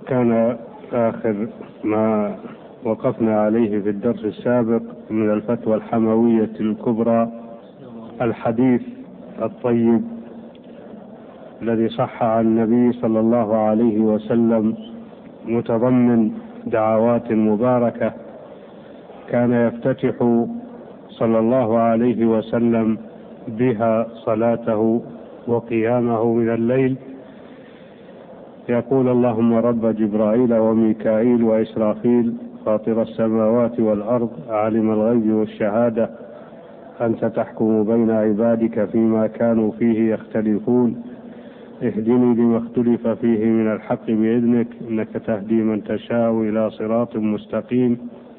كان آخر ما وقفنا عليه في الدرس السابق من الفتوى الحموية الكبرى الحديث الطيب الذي صح عن النبي صلى الله عليه وسلم، متضمن دعوات مباركة كان يفتتح صلى الله عليه وسلم بها صلاته وقيامه من الليل، يقول: اللهم رب جبرائيل وميكائيل وإسرافيل فاطر السماوات والأرض عالم الغيب والشهادة أنت تحكم بين عبادك فيما كانوا فيه يختلفون اهدني لما اختلف فيه من الحق بإذنك إنك تهدي من تشاء إلى صراط مستقيم.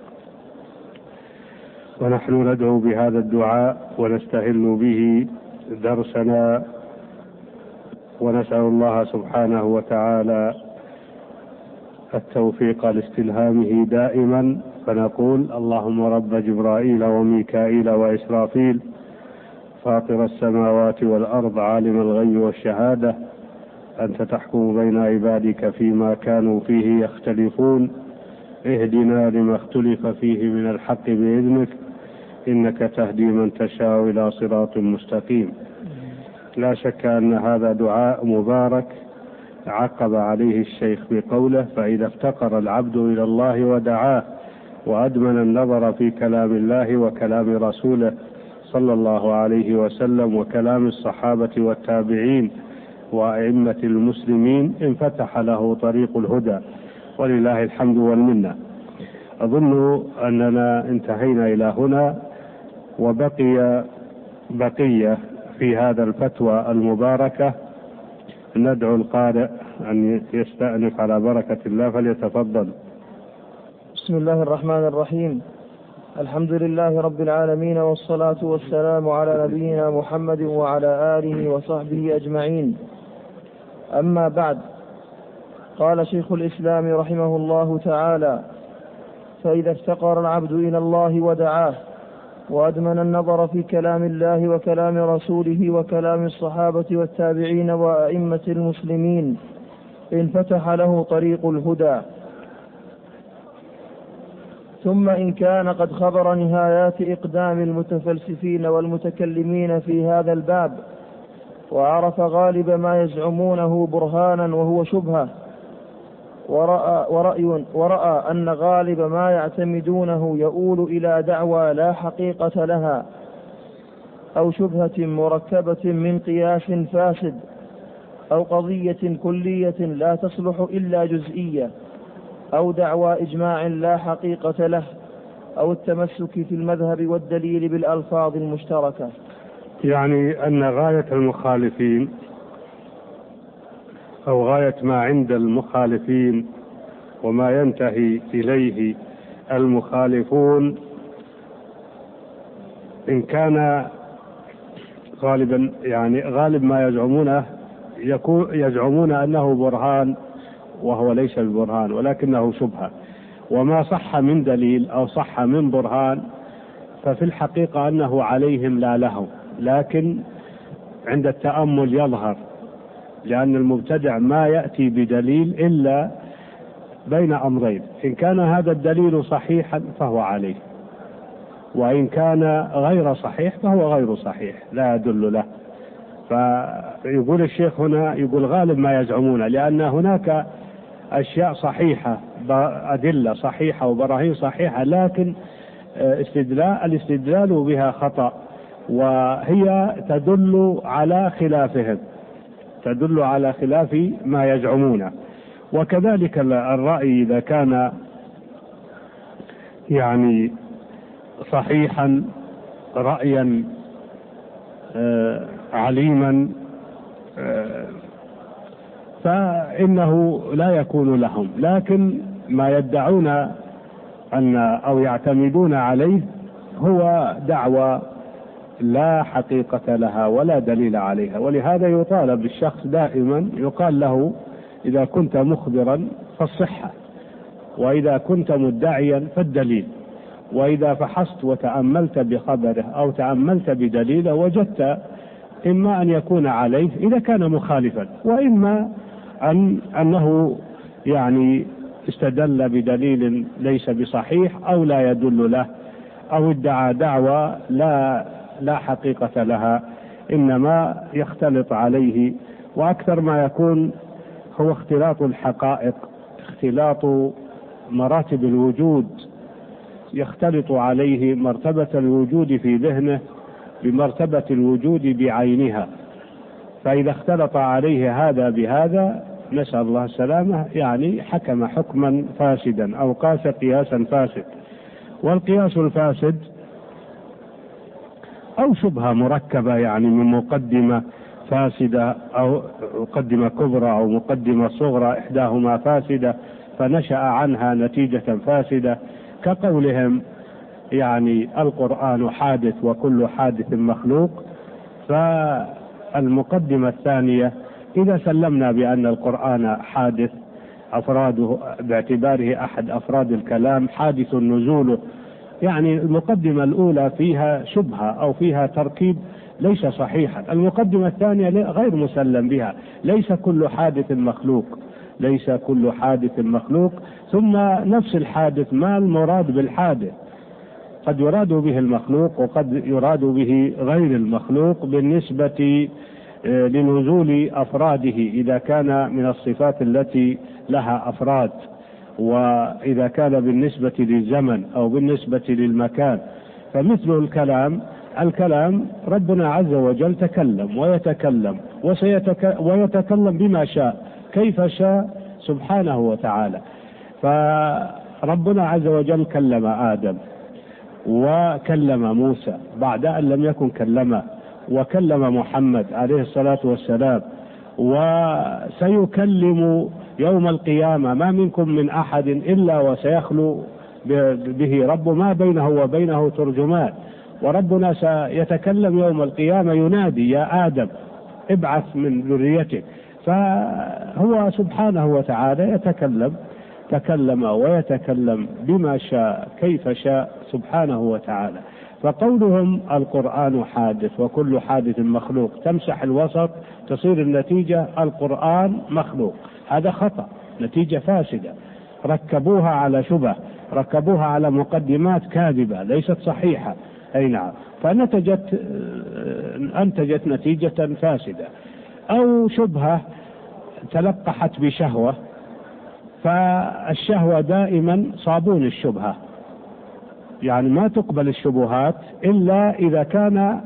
ونحن ندعو بهذا الدعاء ونستهل به درسنا، ونسأل الله سبحانه وتعالى التوفيق لاستلهامه دائما، فنقول: اللهم رب جبرائيل وميكائيل وإسرافيل فاطر السماوات والأرض عالم الغيب والشهادة أنت تحكم بين عبادك فيما كانوا فيه يختلفون اهدنا لما اختلف فيه من الحق بإذنك إنك تهدي من تشاء إلى صراط مستقيم. لا شك أن هذا دعاء مبارك عقب عليه الشيخ بقوله: فإذا افتقر العبد إلى الله ودعاه وأدمن النظر في كلام الله وكلام رسوله صلى الله عليه وسلم وكلام الصحابة والتابعين وأئمة المسلمين انفتح له طريق الهدى، ولله الحمد والمنة. أظن أننا انتهينا إلى هنا، وبقي بقية في هذا الفتوى المباركة. ندعو القارئ أن يستأنف على بركة الله، فليتفضل. بسم الله الرحمن الرحيم. الحمد لله رب العالمين، والصلاة والسلام على نبينا محمد وعلى آله وصحبه أجمعين. أما بعد، قال شيخ الإسلام رحمه الله تعالى: فإذا افتقر العبد إلى الله ودعاه وأدمن النظر في كلام الله وكلام رسوله وكلام الصحابة والتابعين وأئمة المسلمين انفتح له طريق الهدى. ثم إن كان قد خبر نهايات إقدام المتفلسفين والمتكلمين في هذا الباب، وعرف غالب ما يزعمونه برهانا وهو شبهة، ورأى أن غالب ما يعتمدونه يؤول إلى دعوى لا حقيقة لها، أو شبهة مركبة من قياس فاسد، أو قضية كلية لا تصلح إلا جزئية، أو دعوى إجماع لا حقيقة له، أو التمسك في المذهب والدليل بالألفاظ المشتركة. يعني أن غاية المخالفين أو غاية ما عند المخالفين وما ينتهي إليه المخالفون، إن كان غالبا يعني غالب ما يزعمون أنه برهان وهو ليس البرهان ولكنه شبهة، وما صح من دليل أو صح من برهان ففي الحقيقة أنه عليهم لا لهم، لكن عند التأمل يظهر، لأن المبتدع ما يأتي بدليل إلا بين أمرين: إن كان هذا الدليل صحيحا فهو عليه، وإن كان غير صحيح فهو غير صحيح لا يدل له. فيقول الشيخ هنا، يقول غالب ما يزعمون، لأن هناك أشياء صحيحة، أدلة صحيحة وبراهين صحيحة، لكن الاستدلال بها خطأ، وهي تدل على خلافهم، تدل على خلاف ما يزعمونه. وكذلك الرأي إذا كان يعني صحيحا رأيا عليما فإنه لا يكون لهم، لكن ما يدعون أو يعتمدون عليه هو دعوى لا حقيقة لها ولا دليل عليها. ولهذا يطالب الشخص دائما، يقال له: إذا كنت مخبرا فالصحة، وإذا كنت مدعيا فالدليل. وإذا فحصت وتأملت بخبره أو تأملت بدليله وجدت إما أن يكون عليه إذا كان مخالفا، وإما أنه يعني استدل بدليل ليس بصحيح أو لا يدل له، أو ادعى دعوى لا حقيقة لها، إنما يختلط عليه. وأكثر ما يكون هو اختلاط الحقائق، اختلاط مراتب الوجود، يختلط عليه مرتبة الوجود في ذهنه بمرتبة الوجود بعينها، فإذا اختلط عليه هذا بهذا نسأل الله السلامة يعني حكم حكما فاسدا أو قاس قياسا فاسد. والقياس الفاسد أو شبهة مركبة يعني من مقدمة فاسدة أو مقدمة كبرى أو مقدمة صغرى إحداهما فاسدة فنشأ عنها نتيجة فاسدة، كقولهم يعني القرآن حادث وكل حادث مخلوق. فالمقدمة الثانية إذا سلمنا بأن القرآن حادث أفراده باعتباره أحد أفراد الكلام حادث نزوله، يعني المقدمة الأولى فيها شبهة أو فيها تركيب ليس صحيحا. المقدمة الثانية غير مسلم بها، ليس كل حادث مخلوق، ليس كل حادث مخلوق. ثم نفس الحادث ما المراد بالحادث؟ قد يراد به المخلوق وقد يراد به غير المخلوق بالنسبة لنزول أفراده إذا كان من الصفات التي لها أفراد، وإذا كان بالنسبة للزمن أو بالنسبة للمكان. فمثل الكلام ربنا عز وجل تكلم ويتكلم ويتكلم بما شاء كيف شاء سبحانه وتعالى. فربنا عز وجل كلم آدم وكلم موسى بعد أن لم يكن كلمه، وكلم محمد عليه الصلاة والسلام، وسيكلم يوم القيامة ما منكم من أحد إلا وسيخلو به رب ما بينه وبينه ترجمان. وربنا سيتكلم يوم القيامة ينادي يا آدم ابعث من ذريتك. فهو سبحانه وتعالى تكلم ويتكلم بما شاء كيف شاء سبحانه وتعالى. فقولهم القرآن حادث وكل حادث مخلوق تمسح الوسط تصير النتيجة القرآن مخلوق، هذا خطأ، نتيجة فاسدة، ركبوها على شبه، ركبوها على مقدمات كاذبة ليست صحيحة. أي نعم، أنتجت نتيجة فاسدة. أو شبهة تلقحت بشهوة، فالشهوة دائما صابون الشبهة، يعني ما تقبل الشبهات إلا إذا كان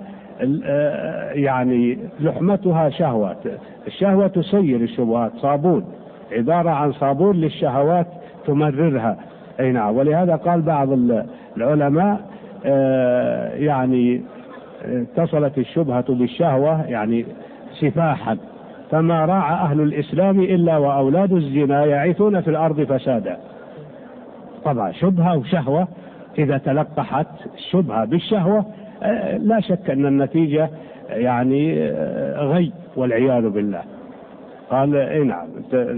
يعني لحمتها شهوة. الشهوة تسير الشبهات، صابون، عبارة عن صابون للشهوات تمررها. أي نعم، ولهذا قال بعض العلماء يعني اتصلت الشبهة بالشهوة يعني سفاحا، فما راعى أهل الإسلام إلا وأولاد الزنا يعيثون في الأرض فسادا. طبعا شبهة وشهوة إذا تلقحت الشبهة بالشهوة لا شك أن النتيجة يعني غي والعياذ بالله. قال إيه نعم،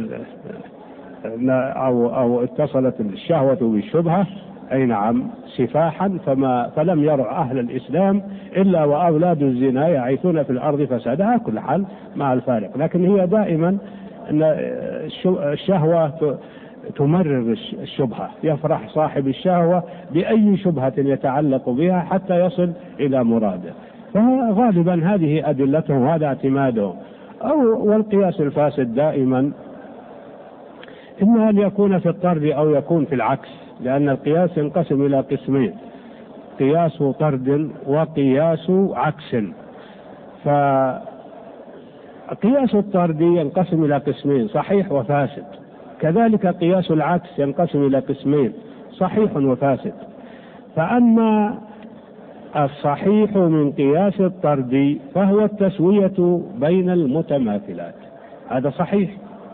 أو اتصلت الشهوة بالشبهة أي نعم سفاحا، فلم يرع أهل الإسلام إلا وأولاد الزنا يعيثون في الأرض فسادا. كل حال مع الفارق، لكن هي دائما أن الشهوة تمرر الشبهة، يفرح صاحب الشهوة بأي شبهة يتعلق بها حتى يصل إلى مراده. فغالبا هذه أدلتهم وهذا اعتمادهم. والقياس الفاسد دائما إما أن يكون في الطرد أو يكون في العكس، لأن القياس ينقسم إلى قسمين: قياس طرد وقياس عكس. فقياس الطرد ينقسم إلى قسمين: صحيح وفاسد. كذلك قياس العكس ينقسم إلى قسمين: صحيح وفاسد. فأما الصحيح من قياس الطرد فهو التسوية بين المتماثلات، هذا صحيح.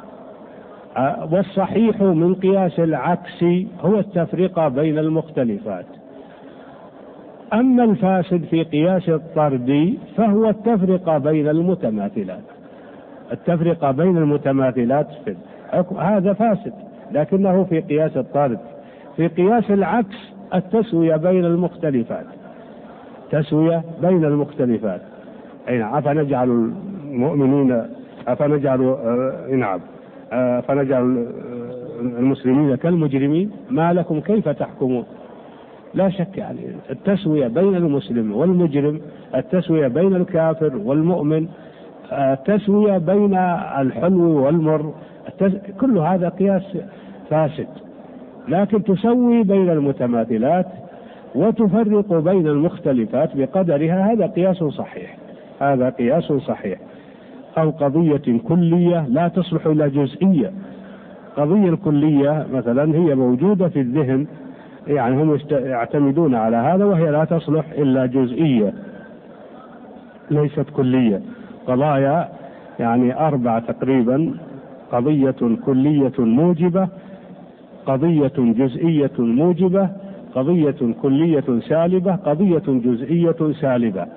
والصحيح من قياس العكس هو التفرقة بين المختلفات. أما الفاسد في قياس الطرد فهو التفرقة بين المتماثلات. التفرقة بين المتماثلات هذا فاسد، لكنه في قياس الطرد. في قياس العكس التسوية بين المختلفات، تسوية بين المختلفات. أي نعم، أفنجعل المسلمين كالمجرمين ما لكم كيف تحكمون. لا شك يعني التسوية بين المسلم والمجرم، التسوية بين الكافر والمؤمن، التسوية بين الحلو والمر، كل هذا قياس فاسد. لكن تسوي بين المتماثلات وتفرق بين المختلفات بقدرها، هذا قياس صحيح، هذا قياس صحيح. أو قضية كلية لا تصلح إلى جزئية. قضية الكلية مثلا هي موجودة في الذهن، يعني هم يعتمدون على هذا، وهي لا تصلح إلا جزئية ليست كلية. قضايا يعني 4 تقريبا: قضية كلية موجبة، قضية جزئية موجبة، قضية كلية سالبة، قضية جزئية سالبة.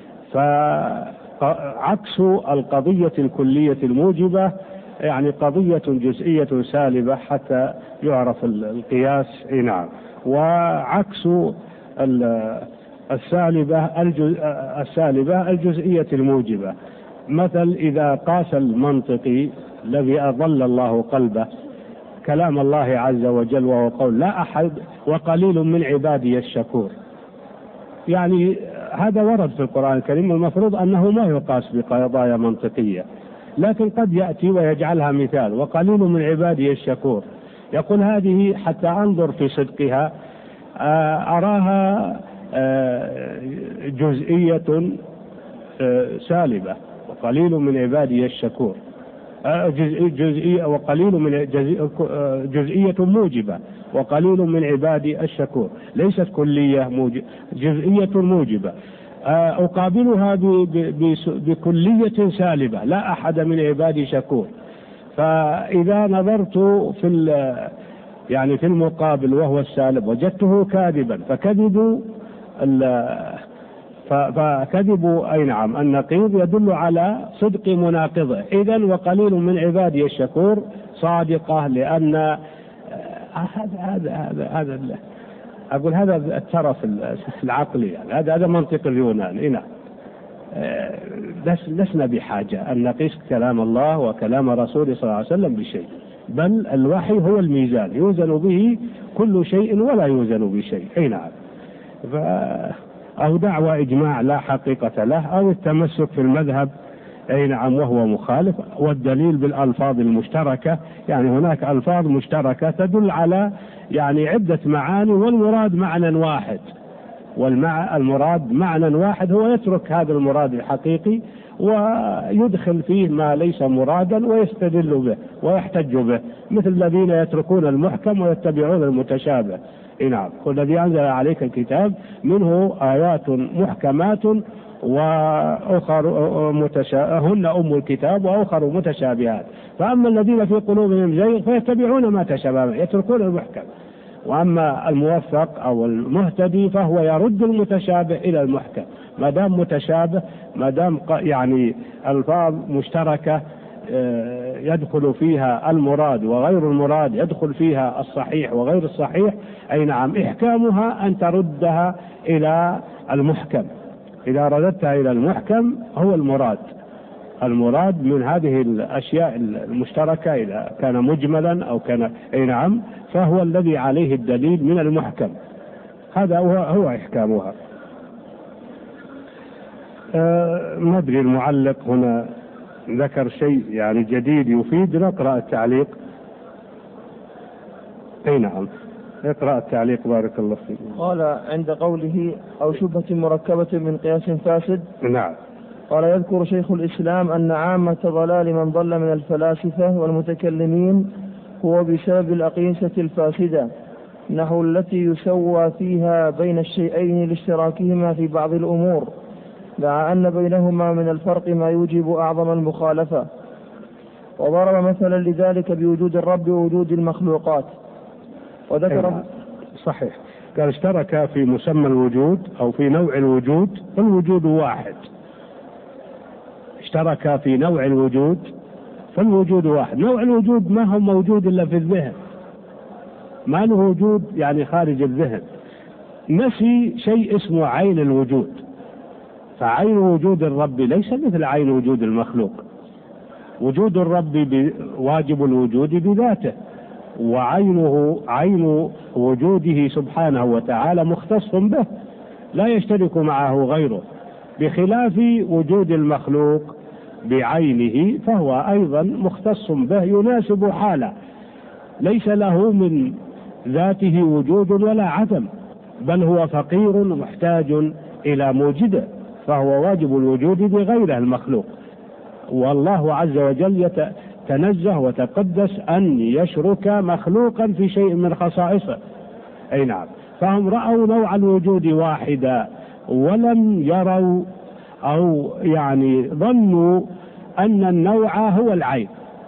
فعكس القضية الكلية الموجبة يعني قضية جزئية سالبة حتى يعرف القياس. نعم. وعكس السالبة الجزئية الموجبة. مثل إذا قاس المنطقي الذي أضل الله قلبه كلام الله عز وجل وهو قول لا أحد وقليل من عبادي الشكور، يعني هذا ورد في القرآن الكريم، المفروض أنه ما يقاس بقضايا منطقية، لكن قد يأتي ويجعلها مثال وقليل من عبادي الشكور. يقول هذه حتى أنظر في صدقها أراها جزئية سالبة، وقليل من عبادي الشكور جزئية، وقليل من جزئية موجبة، وقليل من عبادي الشكور، ليست كلية جزئية موجبة. أقابلها بكلية سالبة لا أحد من عبادي شكور. فإذا نظرت في المقابل وهو السالب وجدته كاذبا، فكذب أي نعم النقيض يدل على صدق مناقضه. إذن وقليل من عبادي الشكور صادقة، لأن هذا أقول هذا الترف العقلي، يعني هذا منطق اليونان. نعم. لسنا بحاجة أن نقيس كلام الله وكلام رسوله صلى الله عليه وسلم بشيء، بل الوحي هو الميزان يوزن به كل شيء ولا يوزن بشيء. أي نعم. أو دعوى إجماع لا حقيقة له، أو التمسك في المذهب أي نعم وهو مخالف. والدليل بالألفاظ المشتركة، يعني هناك ألفاظ مشتركة تدل على يعني عدة معاني والمراد معنى واحد، والمراد معنى واحد، هو يترك هذا المراد الحقيقي ويدخل فيه ما ليس مرادا ويستدل به ويحتج به، مثل الذين يتركون المحكم ويتبعون المتشابه. نعم. والذي أنزل عليك الكتاب منه آيات محكمات وأخر هن أم الكتاب وأخر متشابهات، فأما الذين في قلوبهم زيغ فيتبعون ما تشابه، يتركون المحكم. وأما الموفق أو المهتدي فهو يرد المتشابه إلى المحكم، ما دام متشابه، ما دام يعني ألفاظ مشتركة يدخل فيها المراد وغير المراد، يدخل فيها الصحيح وغير الصحيح. أي نعم. إحكامها أن تردها إلى المحكم. إذا رددتها إلى المحكم هو المراد من هذه الأشياء المشتركة، إذا كان مجملا أو كان أي نعم فهو الذي عليه الدليل من المحكم، هذا هو إحكامها. ما أدري المعلق هنا ذكر شيء يعني جديد يفيد، نقرأ التعليق. أي نعم. اقرأ التعليق بارك الله فيك. قال عند قوله أو شبهة مركبة من قياس فاسد. نعم. قال يذكر شيخ الإسلام أن عامة ضلال من ضل من الفلاسفة والمتكلمين هو بسبب الأقيسة الفاسدة، نحو التي يسوى فيها بين الشيئين لاشتراكهما في بعض الأمور، مع أن بينهما من الفرق ما يوجب أعظم المخالفة. وضرب مثلا لذلك بوجود الرب ووجود المخلوقات. وذكر صحيح، قال اشترك في مسمى الوجود أو في نوع الوجود، فالوجود واحد. اشترك في نوع الوجود فالوجود واحد. نوع الوجود ما هو موجود إلا في الذهن، ما له وجود يعني خارج الذهن. نفي شيء اسمه عين الوجود، فعين وجود الرب ليس مثل عين وجود المخلوق. وجود الرب واجب الوجود بذاته، وعينه عين وجوده سبحانه وتعالى مختص به لا يشترك معه غيره، بخلاف وجود المخلوق بعينه فهو أيضا مختص به يناسب حاله، ليس له من ذاته وجود ولا عدم، بل هو فقير محتاج إلى موجده، فهو واجب الوجود بغيره المخلوق. والله عز وجل يتنزه وتقدس أن يشرك مخلوقا في شيء من خصائصه. أي نعم، فهم رأوا نوع الوجود واحدا ولم يروا أو يعني ظنوا أن النوع هو العين.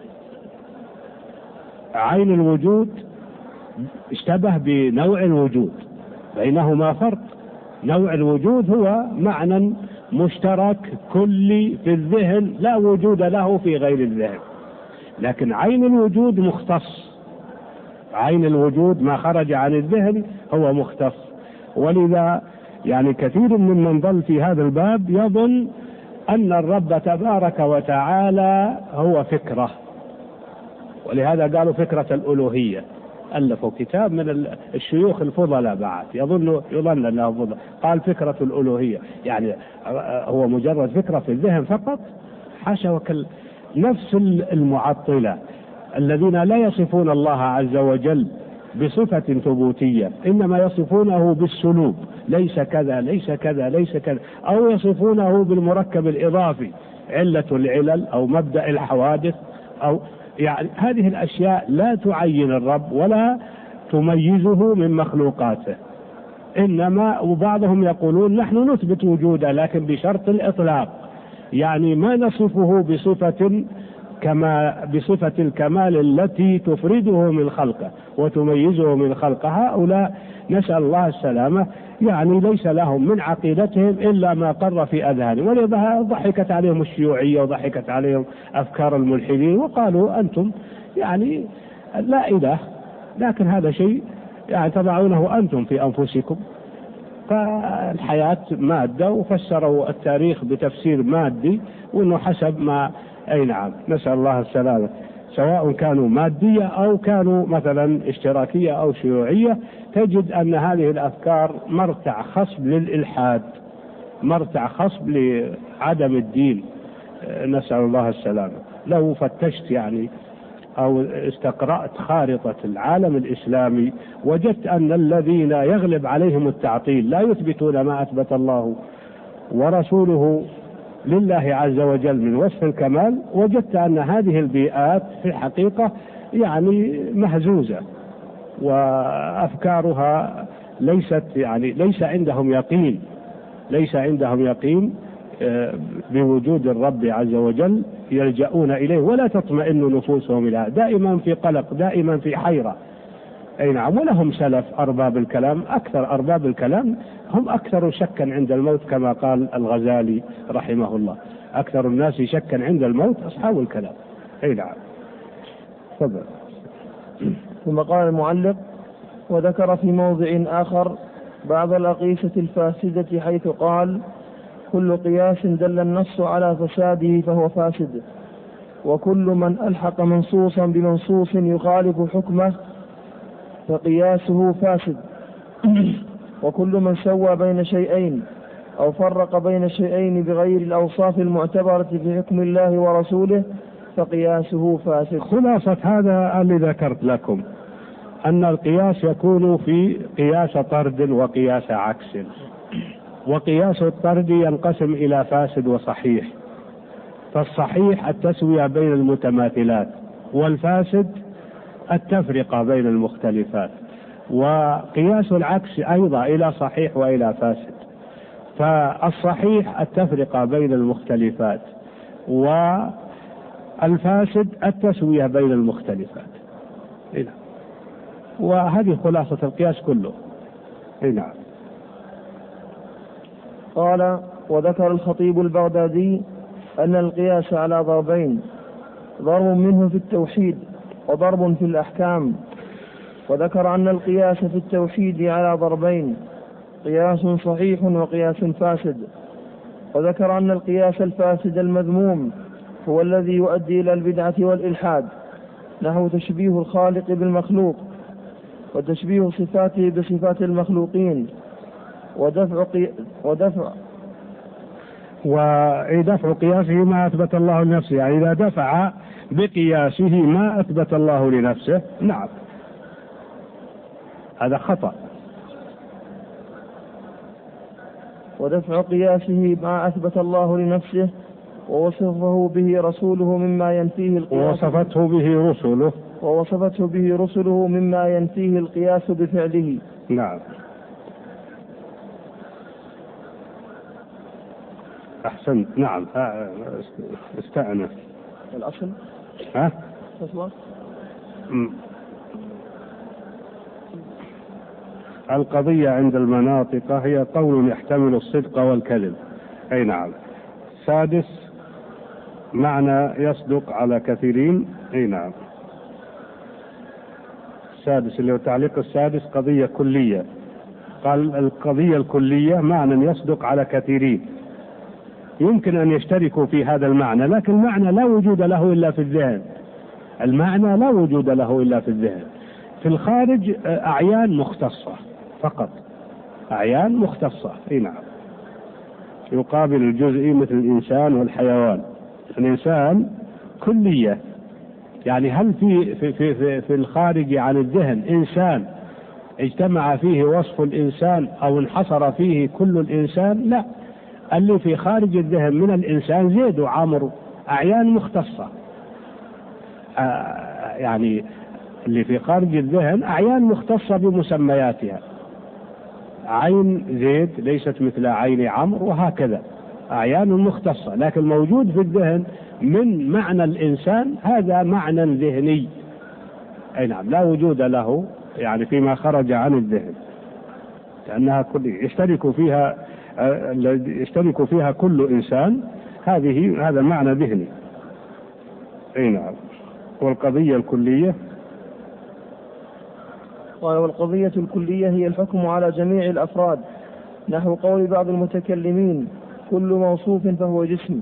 عين الوجود اشتبه بنوع الوجود، بينهما فرق. نوع الوجود هو معنى مشترك كلي في الذهن لا وجود له في غير الذهن، لكن عين الوجود مختص. عين الوجود ما خرج عن الذهن هو مختص. ولذا يعني كثير ممن ضل في هذا الباب يظن أن الرب تبارك وتعالى هو فكرة، ولهذا قالوا فكرة الألوهية. ألفوا كتاب من الشيوخ الفضلاء بعد يظن أنه فضل، قال فكرة الألوهية، يعني هو مجرد فكرة في الذهن فقط. حاشا وكل. نفس المعطلة الذين لا يصفون الله عز وجل بصفة ثبوتية، إنما يصفونه بالسلوب، ليس كذا ليس كذا ليس كذا، أو يصفونه بالمركب الإضافي، علة العلل أو مبدأ الحوادث، أو يعني هذه الأشياء لا تعين الرب ولا تميزه من مخلوقاته. إنما وبعضهم يقولون نحن نثبت وجوده لكن بشرط الإطلاق، يعني ما نصفه بصفة الكمال التي تفرده من خلقه وتميزه من خلقه. هؤلاء نسأل الله السلامة، يعني ليس لهم من عقيدتهم إلا ما قر في أذهانهم، ولذا ضحكت عليهم الشيوعية وضحكت عليهم أفكار الملحدين وقالوا أنتم يعني لا إله، لكن هذا شيء يعني تضعونه أنتم في أنفسكم. فالحياة مادة وفسروا التاريخ بتفسير مادي، وأنه حسب ما أي نعم نسأل الله السلامة، سواء كانوا مادية أو كانوا مثلا اشتراكية أو شيوعية، تجد أن هذه الأفكار مرتع خصب للإلحاد، مرتع خصب لعدم الدين، نسأل الله السلامة. لو فتشت يعني أو استقرأت خارطة العالم الإسلامي وجدت أن الذين يغلب عليهم التعطيل لا يثبتون ما أثبت الله ورسوله لله عز وجل من وصف الكمال، وجدت أن هذه البيئات في الحقيقة يعني مهزوزة، وأفكارها ليس عندهم يقين بوجود الرب عز وجل، يلجؤون إليه ولا تطمئن نفوسهم إليه، دائما في قلق، دائما في حيرة. أي نعم. ولهم سلف أرباب الكلام، أكثر أرباب الكلام هم أكثر شكا عند الموت، كما قال الغزالي رحمه الله، أكثر الناس شكا عند الموت أصحاب الكلام. أي نعم. تفضل. ثم قال المعلق: وذكر في موضع آخر بعض الأقيسة الفاسدة، حيث قال: كل قياس دل النص على فساده فهو فاسد، وكل من ألحق منصوصا بمنصوص يخالف حكمه فقياسه فاسد، وكل من سوى بين شيئين أو فرق بين شيئين بغير الأوصاف المعتبرة في حكم الله ورسوله فقياسه فاسد. خلاصة هذا اللي ذكرت لكم أن القياس يكون في قياس طرد وقياس عكس، وقياس الطرد ينقسم إلى فاسد وصحيح. فالصحيح التسوية بين المتماثلات، والفاسد التفرقة بين المختلفات، وقياس العكس أيضا إلى صحيح وإلى فاسد. فالصحيح التفرقة بين المختلفات، والفاسد التسوية بين المختلفات. وهذه خلاصة القياس كله. نعم. قال: وذكر الخطيب البغدادي أن القياس على ضربين: ضرب منه في التوحيد وضرب في الأحكام. وذكر أن القياس في التوحيد على ضربين: قياس صحيح وقياس فاسد. وذكر أن القياس الفاسد المذموم هو الذي يؤدي إلى البدعة والإلحاد، نحو تشبيه الخالق بالمخلوق، وتشبيه صفاته بصفات المخلوقين، ودفع قياسه ما أثبت الله لنفسه، يعني إذا دفع بقياسه ما أثبت الله لنفسه نعم هذا خطأ. ودفع قياسه ما أثبت الله لنفسه ووصفه به رسوله مما ينفيه القياس ووصفته به رسله مما ينفيه القياس بفعله. نعم أحسنت. نعم استأنف الأصل القضية عند المناطق هي قول يحتمل الصدق والكذب. أي نعم. سادس معنى يصدق على كثيرين. أي نعم. السادس اللي هو تعليق السادس قضية كلية، قال القضية الكلية معنى يصدق على كثيرين، يمكن أن يشتركوا في هذا المعنى، لكن المعنى لا وجود له إلا في الذهن. المعنى لا وجود له إلا في الذهن. في الخارج أعيان مختصة فقط، أعيان مختصة. أي نعم. يقابل الجزئي مثل الإنسان والحيوان. الإنسان كلية، يعني هل في الخارج عن الذهن إنسان اجتمع فيه وصف الإنسان أو انحصر فيه كل الإنسان؟ لا، اللي في خارج الذهن من الإنسان زيد وعمر، أعيان مختصة. يعني اللي في خارج الذهن أعيان مختصة بمسمياتها، عين زيد ليست مثل عين عمرو، وهكذا أعيان مختصة. لكن موجود في الذهن من معنى الإنسان هذا معنى ذهني. أي نعم، لا وجود له يعني فيما خرج عن الذهن، لأنها كلية يشترك فيها كل إنسان. هذا معنى ذهني. أي نعم. والقضية الكلية، والقضية الكلية هي الحكم على جميع الأفراد، نحو قول بعض المتكلمين كل موصوف فهو جسم.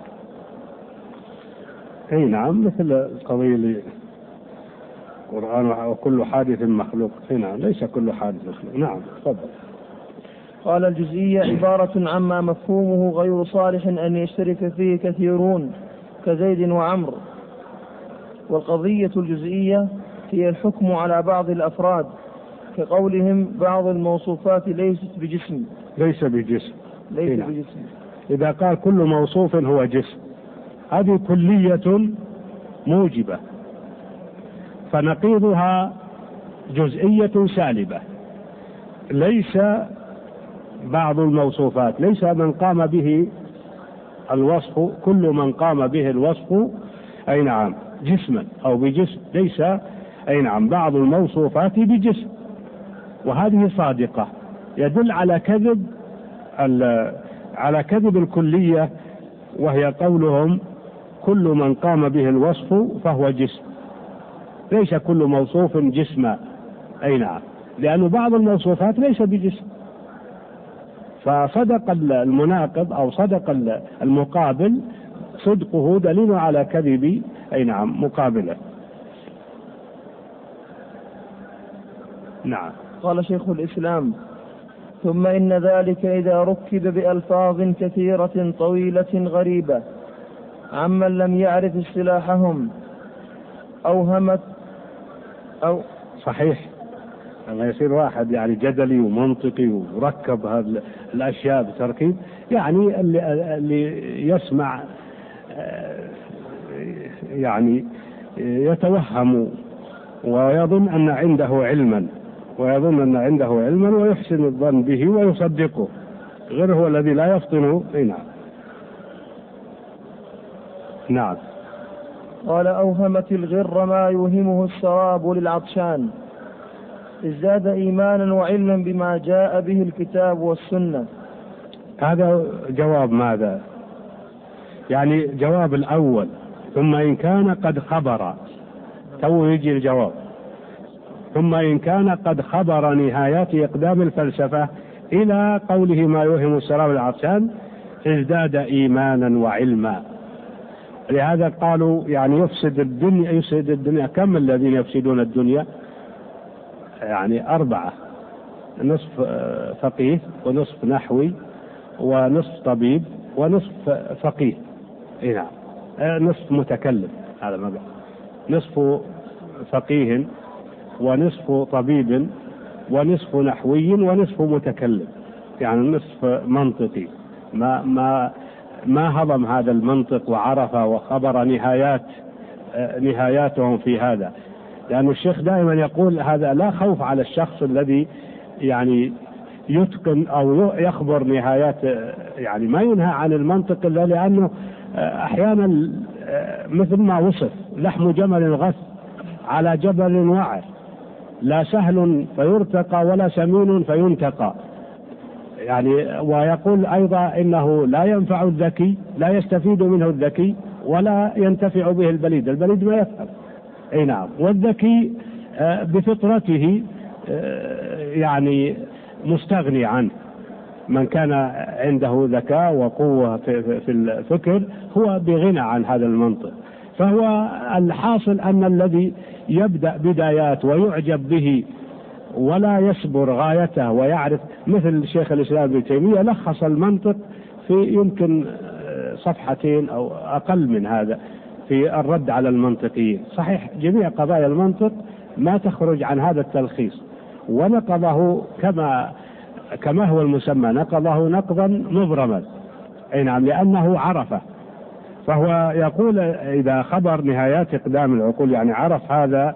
أي نعم، مثل القضية القرآن وكل حادث مخلوق. أي نعم، ليس كل حادث مخلوق. نعم تفضل. قال الجزئية عبارة عما مفهومه غير صالح أن يشترك فيه كثيرون كزيد وعمر. والقضية الجزئية هي الحكم على بعض الأفراد، كقولهم بعض الموصوفات ليس بجسم. إذا قال كل موصوف هو جسم، هذه كلية موجبة، فنقيضها جزئية سالبة. ليس بعض الموصوفات، ليس من قام به الوصف، كل من قام به الوصف أي نعم جسما أو بجسم، ليس أي نعم بعض الموصوفات بجسم. وهذه صادقة، يدل على كذب الكلية، وهي قولهم كل من قام به الوصف فهو جسم، ليس كل موصوف جسما. أي نعم، لأن بعض الموصوفات ليس بجسم. فصدق المناقض أو صدق المقابل، صدقه دليل على كذب أي نعم مقابله. نعم. قال شيخ الإسلام: ثم إن ذلك إذا ركب بألفاظ كثيرة طويلة غريبة عمن لم يعرف اصطلاحهم أوهمت أو صحيح. لما يصير واحد يعني جدلي ومنطقي وركب هذه الأشياء بتركيب، يعني اللي يسمع يعني يتوهم ويظن أن عنده علما ويحسن الظن به ويصدقه، غير هو الذي لا يفطن. نعم. قال: أوهمت الغر ما يوهمه السراب للعطشان، ازداد إيمانا وعلما بما جاء به الكتاب والسنة. هذا جواب ماذا؟ يعني جواب الأول، ثم إن كان قد خبر، تو يجي الجواب، ثم إن كان قد خبر نهايات إقدام الفلسفة إلى قوله ما يوهم السراب العطشان ازداد إيمانا وعلما. لهذا قالوا يعني يفسد الدنيا. كم الذين يفسدون الدنيا؟ يعني 4: نصف فقيه، ونصف نحوي، ونصف طبيب، ونصف فقيه. نعم، نصف متكلم، هذا ما بقى. نصف فقيه، ونصف طبيب، ونصف نحوي، ونصف متكلم، يعني نصف منطقي. ما هضم هذا المنطق وعرفه وخبر نهاياتهم في هذا. لأن الشيخ دائما يقول هذا لا خوف على الشخص الذي يعني يتقن أو يخبر نهايات، يعني ما ينهى عن المنطق إلا لأنه أحيانا مثل ما وصف: لحم جمل غث على جبل وعر، لا سهل فيرتقى ولا سمين فينتقى. يعني ويقول أيضا إنه لا ينفع الذكي، لا يستفيد منه الذكي، ولا ينتفع به البليد ما يفهم. أي نعم. والذكي بفطرته يعني مستغني عنه. من كان عنده ذكاء وقوة في الفكر هو بغنى عن هذا المنطق. فهو الحاصل أن الذي يبدأ بدايات ويعجب به ولا يصبر غايته ويعرف، مثل شيخ الإسلام ابن تيمية لخص المنطق في يمكن 2 صفحة أو أقل من هذا في الرد على المنطقيين. صحيح جميع قضايا المنطق ما تخرج عن هذا التلخيص، ونقضه كما هو المسمى، نقضه نقضا مبرما. أي نعم، لأنه عرفه. فهو يقول إذا خبر نهايات إقدام العقول، يعني عرف هذا.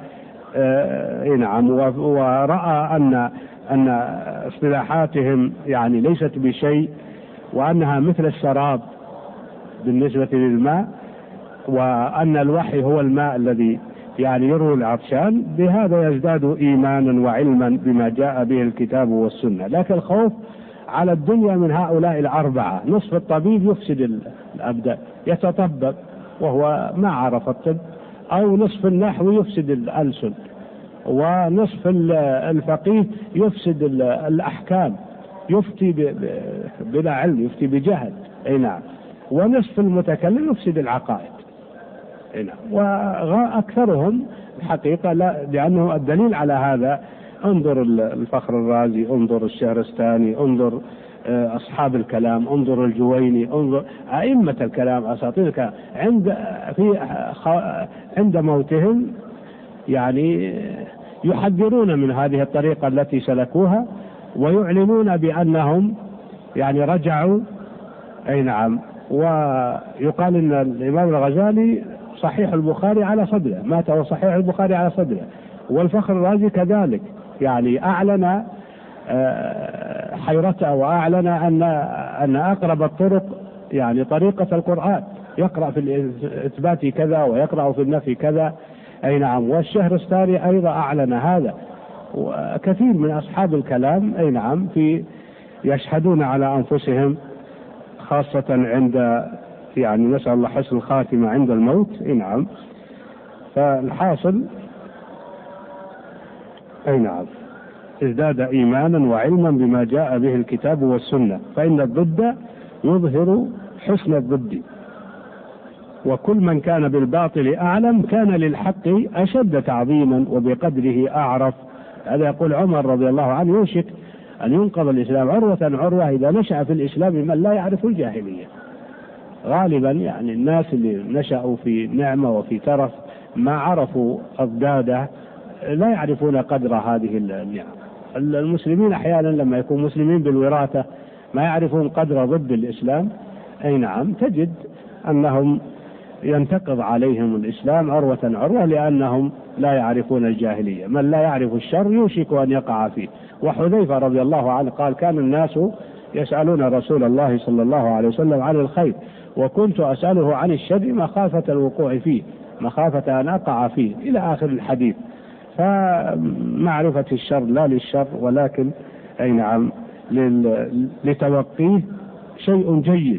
نعم. ورأى أن اصطلاحاتهم يعني ليست بشيء، وأنها مثل السراب بالنسبة للماء، وأن الوحي هو الماء الذي يعني يروي العطشان. بهذا يزداد إيمانا وعلما بما جاء به الكتاب والسنة. لكن الخوف على الدنيا من هؤلاء 4: نصف الطبيب يفسد الأبدان، يتطبب وهو ما عرف الطب، أو نصف النحو يفسد الألسن، ونصف الفقيه يفسد الأحكام، يفتي بلا علم، يفتي بجهل. أي نعم. ونصف المتكلم يفسد العقائد. أي نعم. وأكثرهم الحقيقة لا، لأنه الدليل على هذا انظر الفخر الرازي، انظر الشهرستاني، انظر أصحاب الكلام، انظر الجويني، انظر أئمة الكلام، أساطير الكلام، عند موتهم يعني يحذرون من هذه الطريقة التي سلكوها، ويعلنون بأنهم يعني رجعوا. أي نعم. ويقال إن الإمام الغزالي صحيح البخاري على صدره، مات وصحيح البخاري على صدره، والفخر الرازي كذلك، يعني أعلن حيرته، وأعلن أن أقرب الطرق يعني طريقة القرآن، يقرأ في الإثبات كذا ويقرأ في النفي كذا. أي نعم. والشهرستاني أيضا أعلن هذا، وكثير من أصحاب الكلام أي نعم يشهدون على أنفسهم، خاصة عند يعني نسأل الله حسن الخاتمة عند الموت. أي نعم. فالحاصل أي نعم ازداد إيمانا وعلما بما جاء به الكتاب والسنة، فإن الضد يظهر حسن الضد، وكل من كان بالباطل أعلم كان للحق أشد تعظيما وبقدره أعرف. هذا يقول عمر رضي الله عنه: يوشك أن ينقض الإسلام عروة إذا نشأ في الإسلام من لا يعرف الجاهلية. غالبا يعني الناس اللي نشأوا في نعمة وفي ترف ما عرفوا أضداده، لا يعرفون قدر هذه النعم. المسلمين أحيانا لما يكون مسلمين بالوراثة ما يعرفون قدر ضد الإسلام. أي نعم. تجد أنهم ينتقض عليهم الإسلام عروة لأنهم لا يعرفون الجاهلية. من لا يعرف الشر يوشك أن يقع فيه. وحذيفة رضي الله عنه قال: كان الناس يسألون رسول الله صلى الله عليه وسلم عن الخير، وكنت أسأله عن الشر مخافة الوقوع فيه، مخافة أن أقع فيه، إلى آخر الحديث. فمعرفة الشر لا للشر، ولكن أي نعم لتوقيه شيء جيد،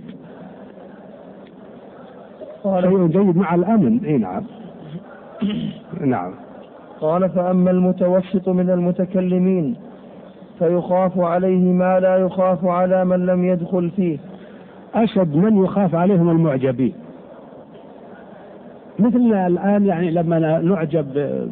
شيء جيد مع الأمن. أي نعم. نعم. قال: فأما المتوسط من المتكلمين فيخاف عليه ما لا يخاف على من لم يدخل فيه. أشد من يخاف عليهم المعجبين، مثل الآن يعني لما نعجب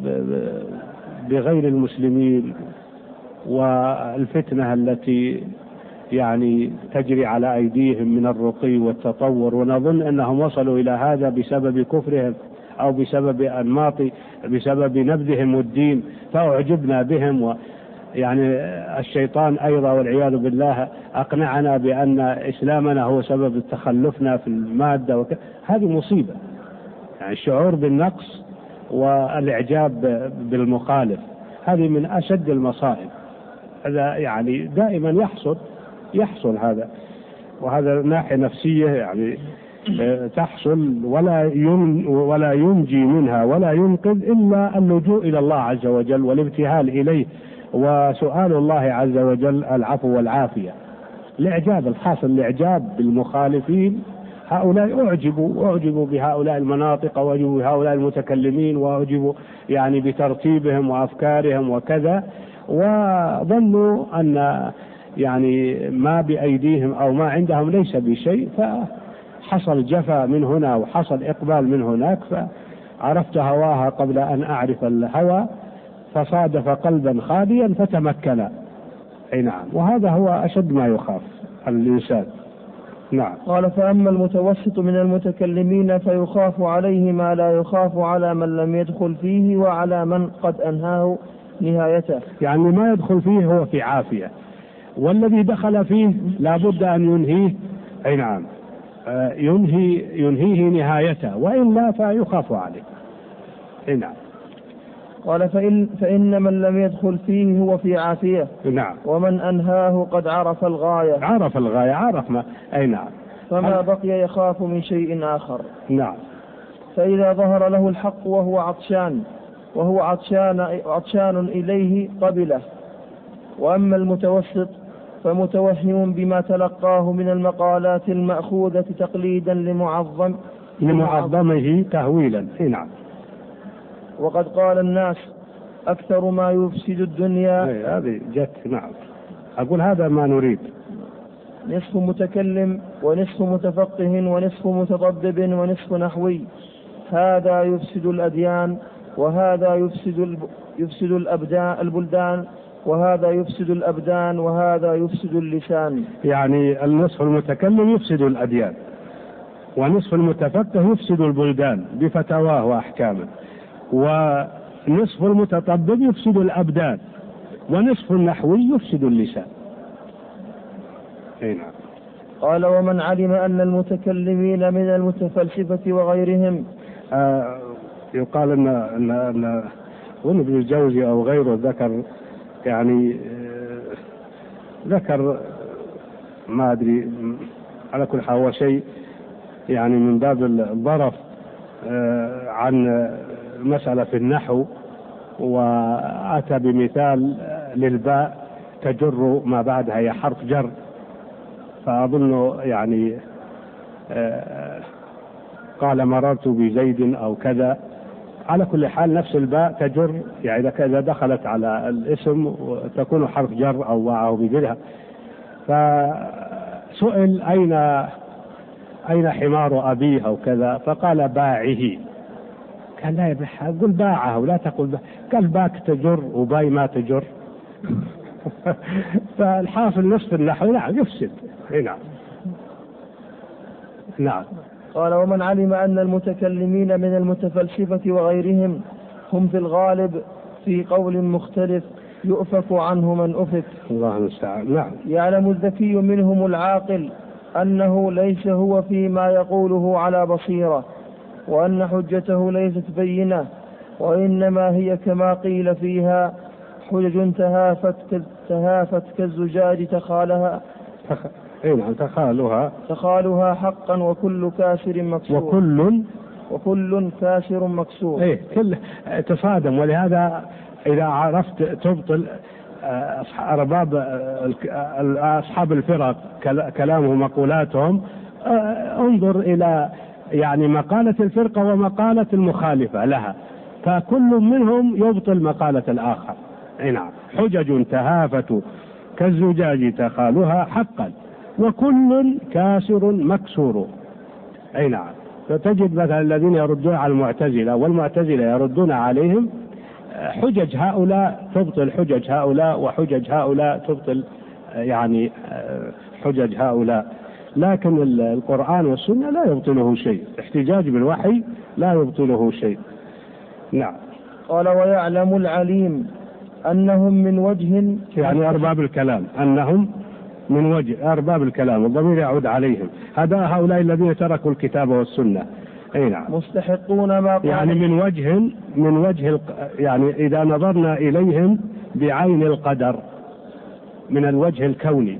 بغير المسلمين والفتنة التي يعني تجري على أيديهم من الرقي والتطور، ونظن أنهم وصلوا إلى هذا بسبب كفرهم أو بسبب أنماط، بسبب نبذهم الدين، فأعجبنا بهم. يعني الشيطان أيضا والعياذ بالله أقنعنا بأن إسلامنا هو سبب تخلفنا في المادة هذه مصيبة. يعني الشعور بالنقص والإعجاب بالمخالف هذه من أشد المصائب. هذا يعني دائما يحصل هذا، وهذا ناحية نفسية يعني تحصل ولا ينجي منها ولا ينقذ إلا اللجوء إلى الله عز وجل والابتهال إليه وسؤال الله عز وجل العفو والعافية. الإعجاب الحاصل، الإعجاب بالمخالفين، هؤلاء أعجبوا بهؤلاء المناطق وأعجبوا بهؤلاء المتكلمين وأعجبوا يعني بترتيبهم وأفكارهم وكذا، وظنوا أن يعني ما بأيديهم أو ما عندهم ليس بشيء، فحصل جفا من هنا وحصل إقبال من هناك، فعرفت هواها قبل أن أعرف الهوى، فصادف قلبا خاليا فتمكن. أي نعم، وهذا هو أشد ما يخاف الإنسان. نعم. قال: فأما المتوسط من المتكلمين فيخاف عليه ما لا يخاف على من لم يدخل فيه وعلى من قد أنهاه نهايته. يعني ما يدخل فيه هو في عافية، والذي دخل فيه لا بد أن ينهيه. أي نعم، ينهيه نهايته، وإلا فيخاف عليه. أي نعم. قال: فإن من لم يدخل فيه هو في عافية. نعم. ومن أنهاه قد عرف الغاية. عرف ما. أي نعم. فما بقي يخاف من شيء آخر. نعم. فإذا ظهر له الحق وهو عطشان إليه قبله. وأما المتوسط فمتوهم بما تلقاه من المقالات المأخوذة تقليدا لمعظمه تهويلا. نعم. وقد قال الناس: أكثر ما يفسد الدنيا. هذه جت. نعم. أقول هذا ما نريد. نصف متكلم ونصف متفقه ونصف متضبب ونصف نحوي، هذا يفسد الأديان وهذا يفسد البلدان، وهذا يفسد الأبدان وهذا يفسد اللسان. يعني النصف المتكلم يفسد الأديان، ونصف المتفقه يفسد البلدان بفتواه وأحكامه، ونصف المتطبب يفسد الأبدان، ونصف النحوي يفسد اللسان. نعم. قال: ومن علم أن المتكلمين من المتفلسفة وغيرهم. يقال أن ابن الجوزي أو غيره ذكر ما أدري، على كل حال هو شيء يعني من باب الظرف عن مسألة في النحو، وأتى بمثال للباء تجر ما بعدها هي حرف جر، فأظن يعني قال مررت بزيد أو كذا. على كل حال نفس الباء تجر، يعني إذا دخلت على الاسم تكون حرف جر أو باعه بجرها. فسئل أين حمار أبيه أو كذا، فقال باعه. قال لا يبح، قل باعه ولا تقول قال باك تجر وباي ما تجر. فالحاصل نصف النحو نعم يفسد. نعم. قال: ومن علم أن المتكلمين من المتفلسفة وغيرهم هم في الغالب في قول مختلف يؤفك عنه من أفك. الله المستعان. نعم. يعلم الذكي منهم العاقل أنه ليس هو فيما يقوله على بصيرة، وأن حجته ليست بينة، وإنما هي كما قيل فيها: حجج تهافت كالزجاج تخالها حقا وكل كاسر مكسور. وكل كاسر مكسور. كل تصادم. ولهذا إذا عرفت تبطل أصحاب الفرق كلامهم مقولاتهم، انظر إلى يعني مقالة الفرقة ومقالة المخالفة لها، فكل منهم يبطل مقالة الآخر. نعم. حجج تهافت كالزجاج تخالها حقا وكل كاسر مكسور. نعم. فتجد مثلا الذين يردون على المعتزلة، والمعتزلة يردون عليهم حجج هؤلاء تبطل حجج هؤلاء، وحجج هؤلاء تبطل يعني حجج هؤلاء، لكن القرآن والسنة لا يبطله شيء، احتجاج بالوحي لا يبطله شيء. نعم. قال ويعلم العليم أنهم من وجه، يعني أرباب الكلام، أنهم من وجه أرباب الكلام، والضمير يعود عليهم، هؤلاء الذين تركوا الكتاب والسنة. أي نعم. مستحقون ما قال، يعني من وجه يعني إذا نظرنا إليهم بعين القدر من الوجه الكوني،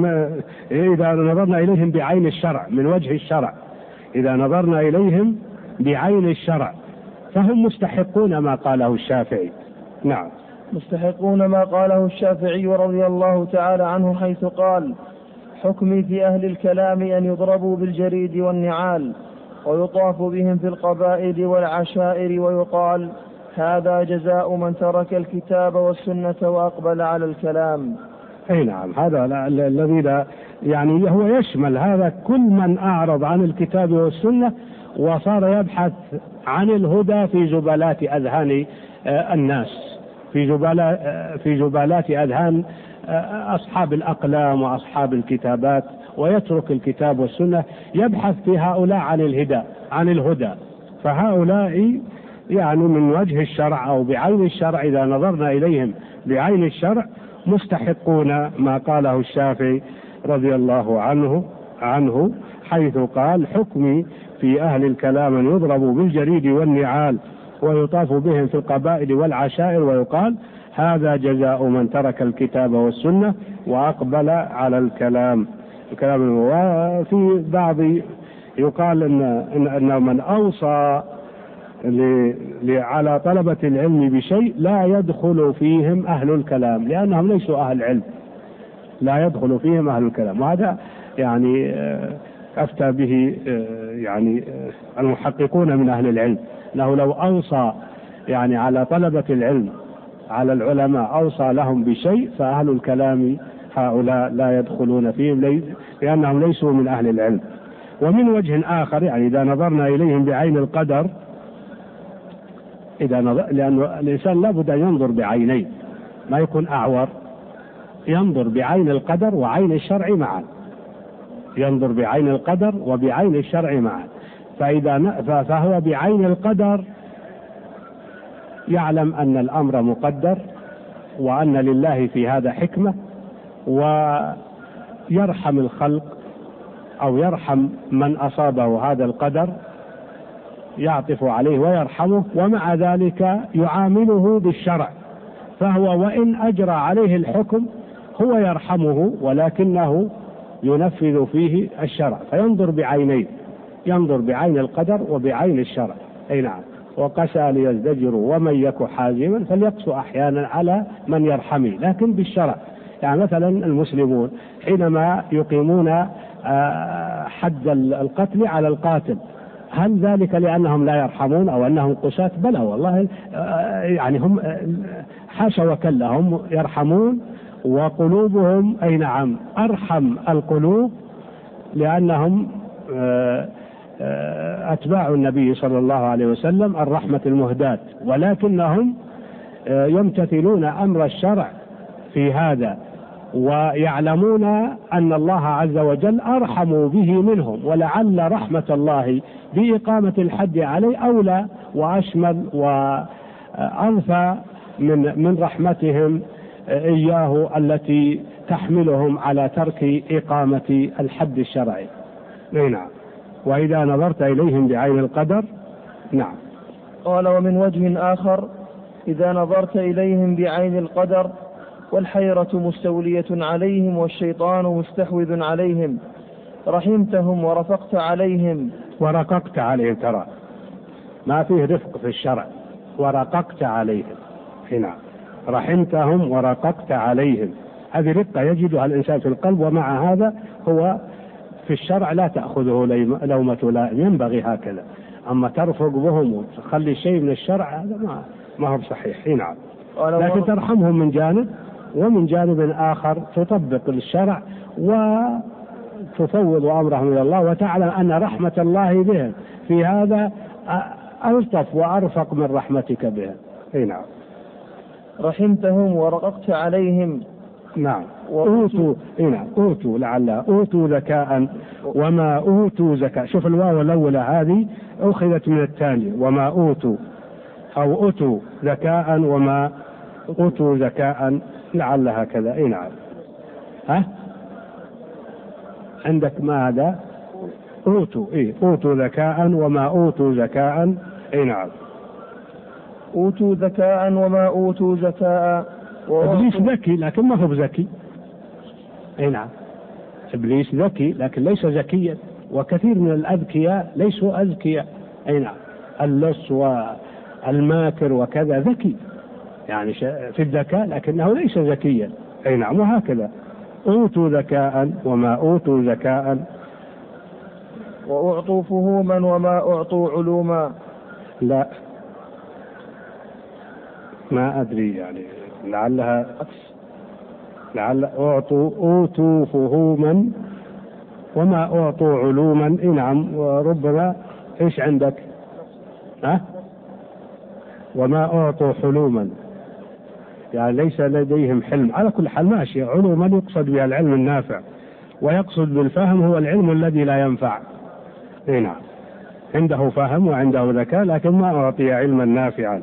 إذا نظرنا إليهم بعين الشرع من وجه الشرع، إذا نظرنا إليهم بعين الشرع فهم مستحقون ما قاله الشافعي. نعم. مستحقون ما قاله الشافعي رضي الله تعالى عنه، حيث قال: حكمي في أهل الكلام أن يضربوا بالجريد والنعال ويطاف بهم في القبائل والعشائر، ويقال: هذا جزاء من ترك الكتاب والسنة وأقبل على الكلام. أي نعم. هذا الذي يعني هو يشمل هذا كل من أعرض عن الكتاب والسنة وصار يبحث عن الهدى في زبالات أذهان الناس، في جبالات أذهان أصحاب الأقلام وأصحاب الكتابات، ويترك الكتاب والسنة، يبحث في هؤلاء عن الهدى. فهؤلاء يعني من وجه الشرع أو بعين الشرع، إذا نظرنا إليهم بعين الشرع مستحقون ما قاله الشافعي رضي الله عنه حيث قال: حكمي في أهل الكلام أن يضربوا بالجريد والنعال ويطاف بهم في القبائل والعشائر، ويقال: هذا جزاء من ترك الكتاب والسنة وأقبل على الكلام. وفي بعض يقال إن من أوصى على طلبة العلم بشيء لا يدخل فيهم أهل الكلام، لأنهم ليسوا أهل علم، لا يدخل فيهم أهل الكلام. وهذا يعني أفتى به يعني المحققون من أهل العلم، أنه لو أوصى يعني على طلبة العلم، على العلماء، أوصى لهم بشيء، فأهل الكلام هؤلاء لا يدخلون فيهم، لأنهم ليسوا من أهل العلم. ومن وجه آخر، يعني إذا نظرنا إليهم بعين القدر، لأن الإنسان لابد أن ينظر بعينين، ما يكون أعور، ينظر بعين القدر وعين الشرع معا، ينظر بعين القدر وبعين الشرع معا. فهو بعين القدر يعلم أن الأمر مقدر، وأن لله في هذا حكمة، ويرحم الخلق أو يرحم من أصابه هذا القدر، يعطف عليه ويرحمه، ومع ذلك يعامله بالشرع، فهو وإن أجرى عليه الحكم هو يرحمه، ولكنه ينفذ فيه الشرع، فينظر بعينين، ينظر بعين القدر وبعين الشرع. أي نعم. وقسى ليزدجروا ومن يك حازما فليقسو أحيانا على من يرحمه، لكن بالشرع. يعني مثلا المسلمون حينما يقيمون حد القتل على القاتل، هل ذلك لأنهم لا يرحمون أو أنهم قساة؟ بلى والله، يعني هم حاشا وكلا، هم يرحمون، وقلوبهم أي نعم أرحم القلوب، لأنهم أتباع النبي صلى الله عليه وسلم الرحمة المهداة، ولكنهم يمتثلون أمر الشرع في هذا، ويعلمون أن الله عز وجل أرحم به منهم، ولعل رحمة الله بإقامة الحد عليه أولى وأشمل وأنفى من رحمتهم إياه التي تحملهم على ترك إقامة الحد الشرعي. نعم. وإذا نظرت إليهم بعين القدر. نعم. قال: ومن وجه آخر إذا نظرت إليهم بعين القدر والحيرة مستولية عليهم والشيطان مستحوذ عليهم، رحمتهم ورفقت عليهم. ورققت عليهم، ترى ما فيه رفق في الشرع، ورققت عليهم. هنا رحمتهم ورققت عليهم، هذه رقة يجدها الإنسان في القلب، ومع هذا هو في الشرع لا تأخذه لومة لائم، ينبغي هكذا. أما ترفق بهم وتخلي شيء من الشرع، هذا ما هو صحيح. نعم. لكن ترحمهم من جانب، ومن جانب آخر تطبق الشرع تفوض أمرهم إلى الله وتعلم أن رحمة الله بهم في هذا ألطف وأرفق من رحمتك بهم. نعم. رحمتهم ورققت عليهم. نعم. أوتوا. نعم. أوتوا لعلها أوتوا ذكاء وما أوتوا زكاء. شوف الواو الأولى هذه أخذت من الثانية وما أوتوا، أو أوتوا ذكاء وما أوتوا زكاء لعلها كذا. نعم. ها عندك ما هذا أوتوا. أوتوا ذكاء وما أوتوا زكاء. نعم. أوتوا ذكاء وما أوتوا زكاء. إبليس ذكي لكن ما هو بذكي. نعم. إبليس ذكي لكن ليس ذكيا، وكثير من الأذكياء ليسوا أذكياء. نعم. اللص والماكر وكذا ذكي يعني في الذكاء لكنه ليس ذكيا. نعم. وهكذا أوتوا ذكاء وما أوتوا زكاء. وأعطوا فهوما وما أعطوا علوما. لا ما أدري يعني لعل أوتوا فهوما وما أعطوا علوما. نعم. وربما إيش عندك وما أعطوا حلوما يعني ليس لديهم حلم. على كل حال ماشي. علوما يقصد بها العلم النافع، ويقصد بالفهم هو العلم الذي لا ينفع. نعم. عنده فهم وعنده ذكاء لكن ما أعطي علما نافعا.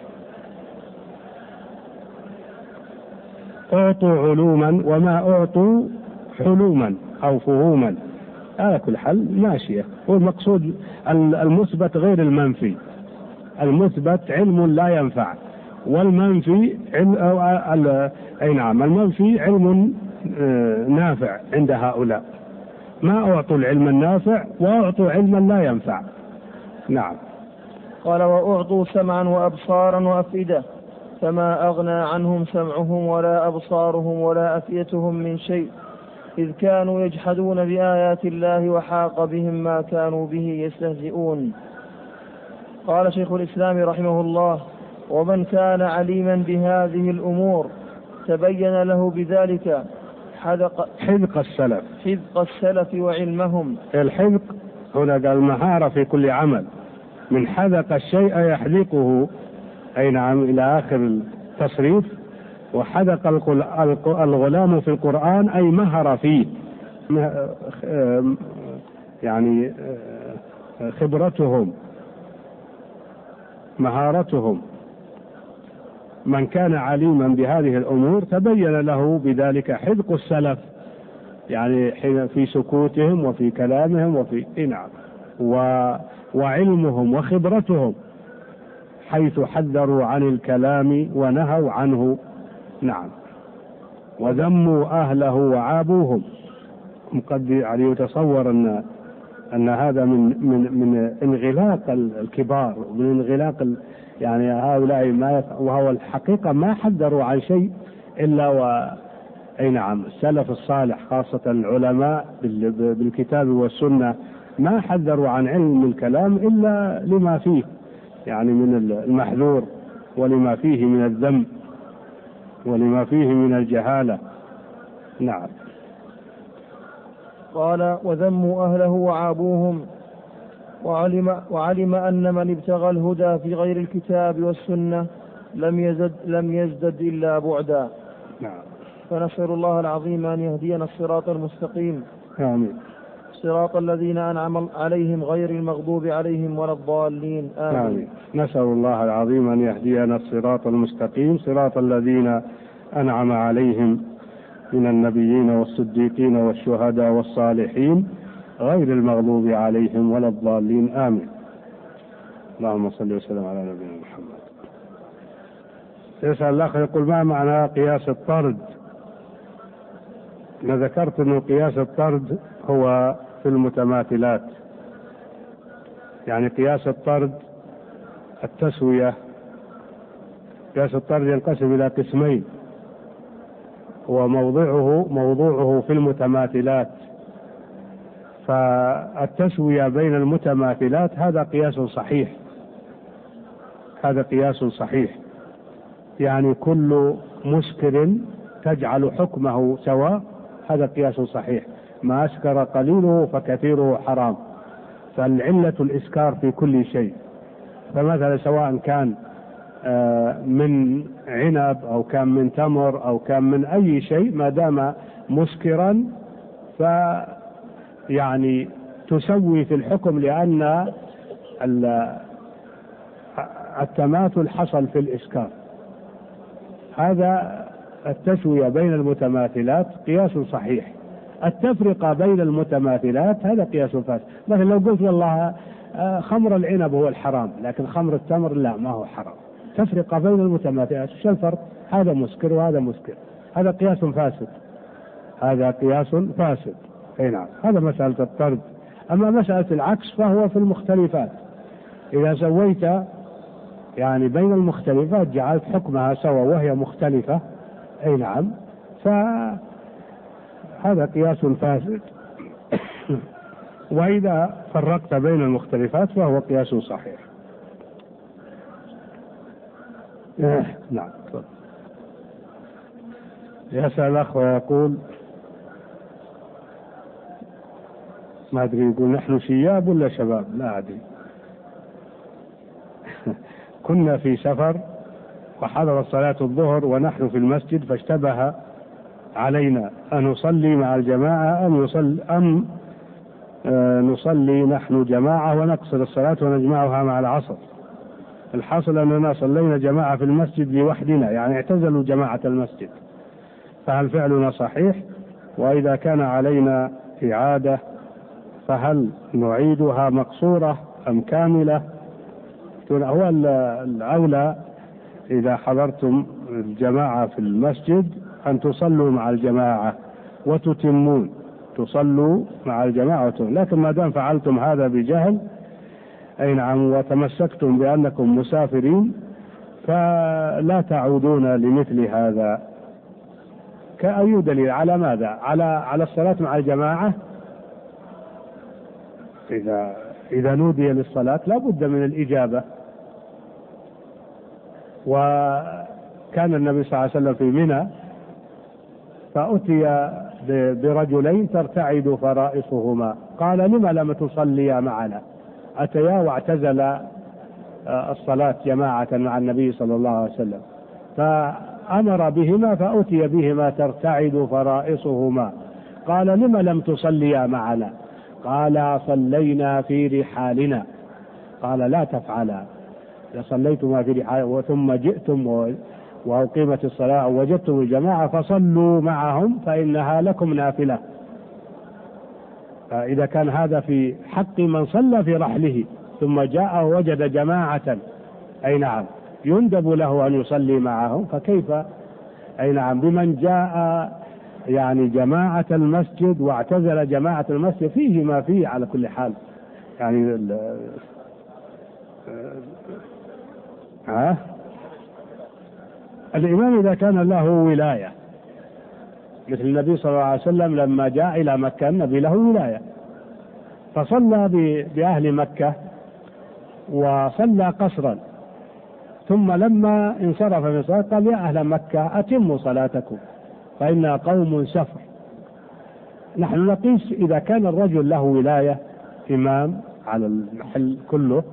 أعطوا علوما وما أعطوا حلوما أو فهوما. على كل حال ماشية. والمقصود المثبت غير المنفي. المثبت علم لا ينفع، والمنفي نعم المنفي علم نافع عند هؤلاء. ما أعطوا العلم النافع وأعطوا علما لا ينفع. نعم. قال وأعطوا سمعا وأبصارا وأفئدة فما أغنى عنهم سمعهم ولا أبصارهم ولا أفئدتهم من شيء إذ كانوا يجحدون بآيات الله وحاق بهم ما كانوا به يستهزئون. قال شيخ الإسلام رحمه الله ومن كان عليما بهذه الأمور تبين له بذلك حذق السلف وعلمهم. الحذق هنا قال المهارة في كل عمل. من حذق الشيء يحذقه. نعم. إلى آخر التصريف. وحذق الغلام في القرآن أي مهر فيه يعني خبرتهم مهارتهم. من كان عليما بهذه الأمور تبين له بذلك حذق السلف يعني في سكوتهم وفي كلامهم وفي نعم وعلمهم وخبرتهم حيث حذروا عن الكلام ونهوا عنه. نعم. وذموا أهله وعابوهم. قد يعني يتصور أن هذا من انغلاق الكبار ومن انغلاق يعني هؤلاء وهو الحقيقة ما حذروا عن شيء إلا نعم السلف الصالح خاصة العلماء بالكتاب والسنة ما حذروا عن علم الكلام إلا لما فيه يعني من المحذور ولما فيه من الذم ولما فيه من الجهالة. نعم. قال وذموا أهله وعابوهم وعلم أن من ابتغى الهدى في غير الكتاب والسنة لم يزدد إلا بعدا. نعم. فنسأل الله العظيم أن يهدينا الصراط المستقيم. آمين. صراط الذين أنعم عليهم غير المغضوب عليهم ولا الضالين. آمين. نسأل الله العظيم أن يهدينا الصراط المستقيم صراط الذين أنعم عليهم من النبيين والصديقين والشهداء والصالحين غير المغضوب عليهم ولا الضالين. آمين. اللهم صل وسلم على نبينا محمد. يسأل الأخ يقول ما معنى قياس الطرد؟ أنا ذكرت أن قياس الطرد هو في المتماثلات. يعني قياس الطرد التسوية. قياس الطرد ينقسم إلى قسمين وموضوعه في المتماثلات. فالتسوية بين المتماثلات هذا قياس صحيح. هذا قياس صحيح يعني كل مسكر تجعل حكمه سواء هذا قياس صحيح. ما أسكر قليله فكثيره حرام، فالعلة الإسكار في كل شيء. فمثلا سواء كان من عنب أو كان من تمر أو كان من أي شيء ما دام مسكرا يعني تسوي في الحكم، لأن التماثل حصل في الإسكار. هذا التسوية بين المتماثلات قياس صحيح. التفرقة بين المتماثلات هذا قياس فاسد. مثلا لو قلت والله خمر العنب هو الحرام لكن خمر التمر لا ما هو حرام، تفرقة بين المتماثلات، شو الفرق؟ هذا مسكر وهذا مسكر، هذا قياس فاسد، هذا قياس فاسد. اي نعم، هذا مسألة الطرد. أما مسألة العكس فهو في المختلفات، إذا سويت يعني بين المختلفات جعلت حكمها سوا وهي مختلفة، أي نعم، فهذا قياس فاسد. وإذا فرقت بين المختلفات فهو قياس صحيح. نعم. يسأل الأخ ويقول ما أدري، يقول نحن شياب ولا شباب؟ لا أدري. كنا في سفر وحضر صلاة الظهر ونحن في المسجد، فاشتبه علينا أن نصلي مع الجماعة أم نصلي نحن جماعة ونقصر الصلاة ونجمعها مع العصر. الحاصل أننا صلينا جماعة في المسجد لوحدنا، يعني اعتزلوا جماعة المسجد، فهل فعلنا صحيح؟ وإذا كان علينا إعادة فهل نعيدها مقصورة أم كاملة؟ هو الأولى إذا حضرتم الجماعة في المسجد أن تصلوا مع الجماعة وتتمون، تصلوا مع الجماعة، لكن ما دام فعلتم هذا بجهل أي نعم وتمسكتم بأنكم مسافرين فلا تعودون لمثل هذا. كأي دليل على ماذا؟ على الصلاة مع الجماعة. إذا نودي للصلاة لا بد من الإجابة. وكان النبي صلى الله عليه وسلم في منى فأتي برجلين ترتعد فرائصهما، قال لم لم تصليا معنا؟ أتيا واعتزل الصلاة جماعة مع النبي صلى الله عليه وسلم، فأمر بهما فأتي بهما ترتعد فرائصهما، قال لم لم تصليا معنا؟ قال صلينا في رحالنا. قال لا تفعلا، لصليتما في رحال ثم جئتم وأقيمت الصلاة ووجدتم الجماعة فصلوا معهم فإنها لكم نافلة. فإذا كان هذا في حق من صلى في رحله ثم جاء ووجد جماعة أي نعم يندب له أن يصلي معهم، فكيف أي نعم بمن جاء يعني جماعة المسجد واعتزل جماعة المسجد؟ فيه ما فيه على كل حال. يعني الإمام إذا كان له ولاية، مثل النبي صلى الله عليه وسلم لما جاء إلى مكة النبي له ولاية فصلى بأهل مكة وصلى قصرا، ثم لما انصرف من الصلاة قال يا أهل مكة أتموا صلاتكم فإنها قوم سفر. نحن نقيس إذا كان الرجل له ولاية إمام على المحل كله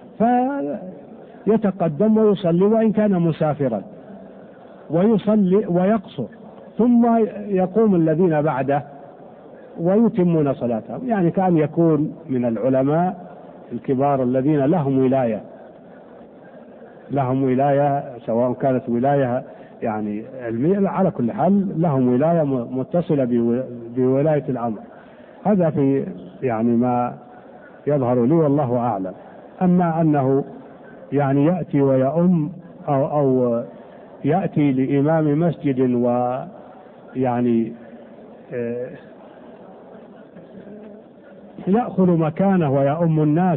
فيتقدم ويصلي وإن كان مسافرا، ويصلي ويقصر، ثم يقوم الذين بعده ويتمون صلاتهم. يعني كان يكون من العلماء الكبار الذين لهم ولاية سواء كانت ولاية يعني علمية، على كل حال لهم ولاية متصلة بولاية الأمر. هذا في يعني ما يظهر لي والله أعلم. أما أنه يعني يأتي ويؤم أو يأتي لإمام مسجد ويعني يأخذ مكانه ويؤم الناس،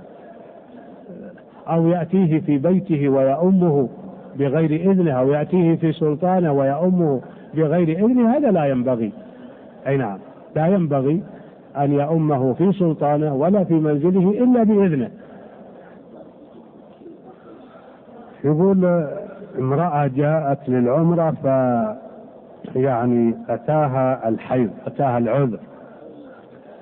أو يأتيه في بيته ويؤمه بغير إذنه، أو يأتيه في سلطانه ويؤمه بغير إذنه، هذا لا ينبغي. أي نعم، لا ينبغي أن يؤمه في سلطانه ولا في منزله إلا بإذنه. يقول امرأة جاءت للعمرة يعني أتاها الحيض، أتاها العذر،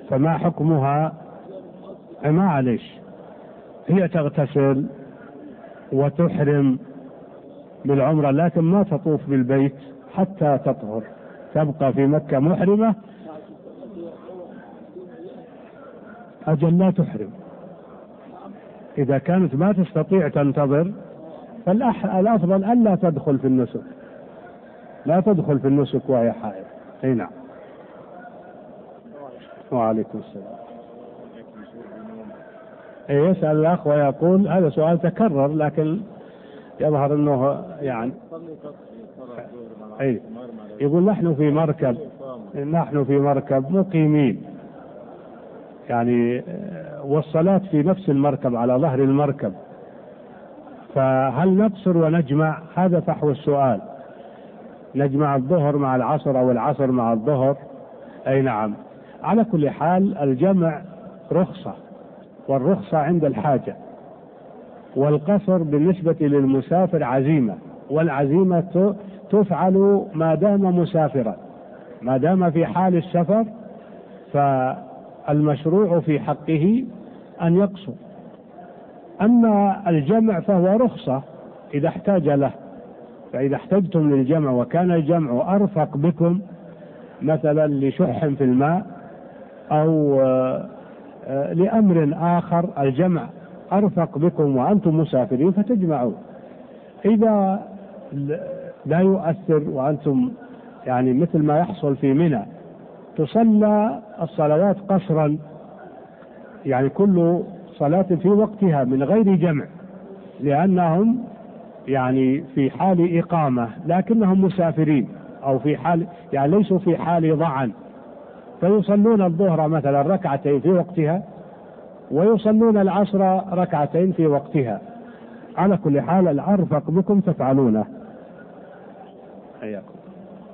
فما حكمها؟ معلش، هي تغتسل وتحرم بالعمرة لكن ما تطوف بالبيت حتى تطهر، تبقى في مكة محرمة. أجل لا تحرم، إذا كانت ما تستطيع تنتظر فالأفضل ألا تدخل في النسك، لا تدخل في النسك وهي حائض. أي نعم. وعليكم السلام. يسأل الأخ ويقول هذا سؤال تكرر لكن يظهر أنه يعني يقول نحن في مركب مقيمين يعني، والصلاة في نفس المركب على ظهر المركب، فهل نقصر ونجمع؟ هذا فحوى السؤال، نجمع الظهر مع العصر أو العصر مع الظهر. أي نعم. على كل حال الجمع رخصة، والرخصة عند الحاجة، والقصر بالنسبة للمسافر عزيمة، والعزيمة تفعل ما دام مسافرا، ما دام في حال السفر فالمشروع في حقه أن يقصر. أما الجمع فهو رخصة إذا احتاج له، فإذا احتجتم للجمع وكان الجمع أرفق بكم مثلا لشح في الماء أو لأمر آخر، الجمع أرفق بكم وأنتم مسافرين فتجمعون. إذا لا يؤثر وأنتم يعني مثل ما يحصل في منى تصلى الصلوات قصرا، يعني كل صلاة في وقتها من غير جمع، لأنهم يعني في حال إقامة لكنهم مسافرين، أو في حال يعني ليسوا في حال ضعن، فيصلون الظهر مثلا ركعتين في وقتها ويصلون العصر ركعتين في وقتها. على كل حال الأرفق بكم تفعلونه. حياكم.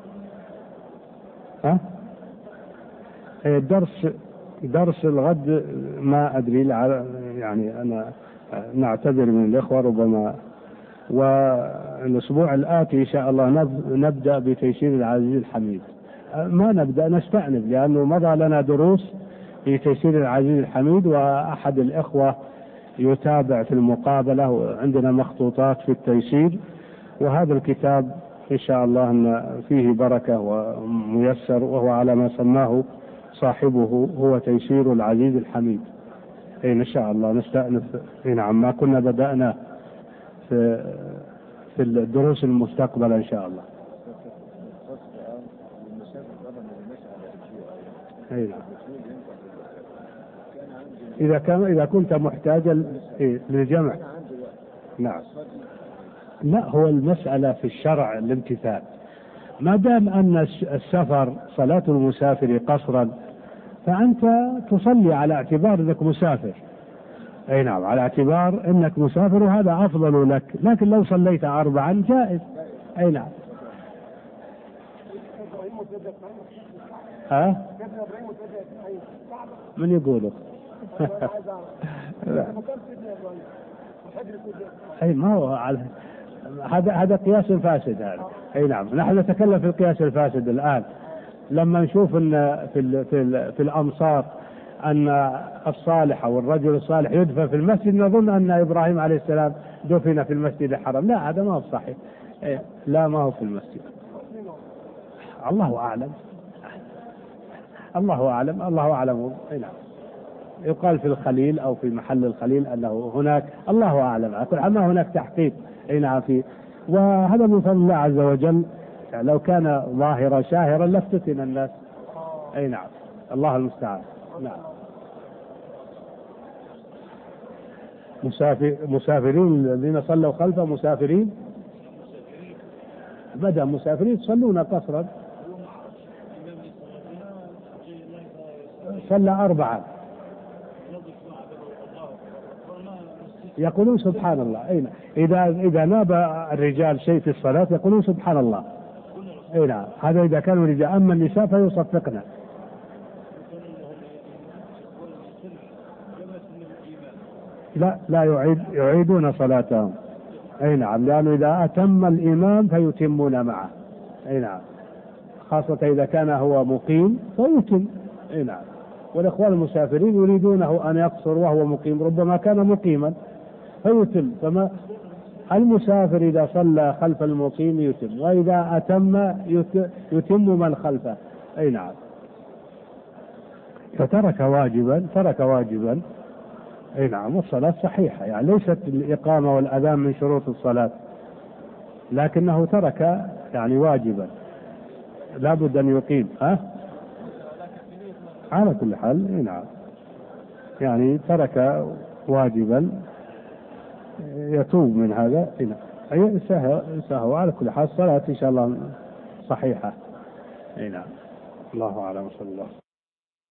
درس الغد ما أدري، يعني أنا نعتذر من الإخوة ربما، والأسبوع الآتي إن شاء الله نبدأ بتيسير العزيز الحميد. ما نبدأ، نستأنف، لأنه مضى لنا دروس في تيسير العزيز الحميد، وأحد الإخوة يتابع في المقابلة، وعندنا مخطوطات في التيسير، وهذا الكتاب إن شاء الله أن فيه بركة وميسر، وهو على ما سماه صاحبه هو تيسير العزيز الحميد. إن شاء الله نستأنف. نعم، ما كنا بدأنا في الدروس المستقبل إن شاء الله. إذا كنت محتاجا للجمع. نعم. لا، هو المسألة في الشرع الامتثال، ما دام أن السفر صلاة المسافر قصرا فأنت تصلي على اعتبار أنك مسافر. أي نعم، على اعتبار أنك مسافر، وهذا أفضل لك، لكن لو صليت 4 جائز. أي نعم. من يقوله؟ أي ما هو على هذا قياس فاسد هذا. أي نعم، نحن نتكلم في القياس الفاسد الآن. لما نشوف أن في الأمصار أن الصالح أو الرجل الصالح يدفن في المسجد، نظن أن إبراهيم عليه السلام دفن في المسجد الحرام. لا، هذا ما هو صحيح. لا، ما هو في المسجد. الله أعلم. الله أعلم. الله أعلم. نعم. يقال في الخليل أو في محل الخليل أنه هناك، الله أعلم، أما هناك تحقيق. أي نعم. وهذا من فضل الله عز وجل، يعني لو كان ظاهرا شاهرا لافتتن الناس. أي نعم. الله المستعان. نعم. مسافرين الذين صلوا خلفه مسافرين، بدأ مسافرين يصلون قصرا، صلى 4 يقولون سبحان الله. أين إذا ناب الرجال شيء في الصلاة يقولون سبحان الله. أي نعم، هذا إذا كانوا رجال. أما النساء فيصفقن. لا يعيدون صلاتهم. أي نعم، لأنه إذا أتم الإمام فيتمون معه. أي نعم، خاصة إذا كان هو مقيم فيتم. أي نعم. والإخوان المسافرين يريدونه أن يقصر وهو مقيم، ربما كان مقيما فيتم. فما المسافر إذا صلى خلف المقيم يتم، وإذا أتم يتم من خلفه. أي نعم. فترك واجبا، ترك واجبا. أي نعم. والصلاة صحيحة، يعني ليست الإقامة والأذان من شروط الصلاة، لكنه ترك يعني واجبا لا بد أن يقيم. على كل حال. أي نعم. يعني ترك واجبا يتوب من هذا. أي سهو. على كل حال الصلاة إن شاء الله صحيحة. أي نعم. الله أعلم. صلى الله.